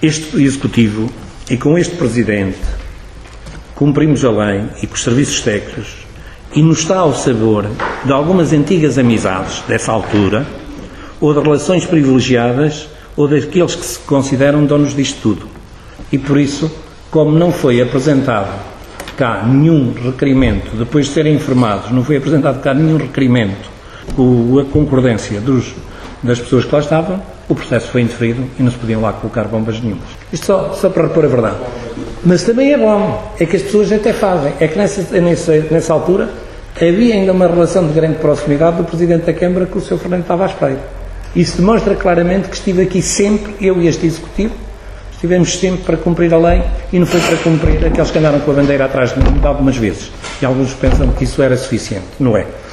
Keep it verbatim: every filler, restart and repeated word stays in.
este Executivo e com este Presidente cumprimos a lei e com os serviços técnicos e nos está ao sabor de algumas antigas amizades dessa altura ou de relações privilegiadas ou daqueles que se consideram donos disto tudo. E por isso, como não foi apresentado cá nenhum requerimento, depois de serem informados, não foi apresentado cá nenhum requerimento com a concordância dos, das pessoas que lá estavam, o processo foi indeferido e não se podiam lá colocar bombas nenhumas. Isto só, só para repor a verdade. Mas também é bom, é que as pessoas até fazem. É que nessa, nessa, nessa altura havia ainda uma relação de grande proximidade do Presidente da Câmara com o senhor Fernando Tavares Pereira. Isso demonstra claramente que estive aqui sempre, eu e este Executivo, estivemos sempre para cumprir a lei e não foi para cumprir aqueles que andaram com a bandeira atrás de mim algumas vezes. E alguns pensam que isso era suficiente. Não é.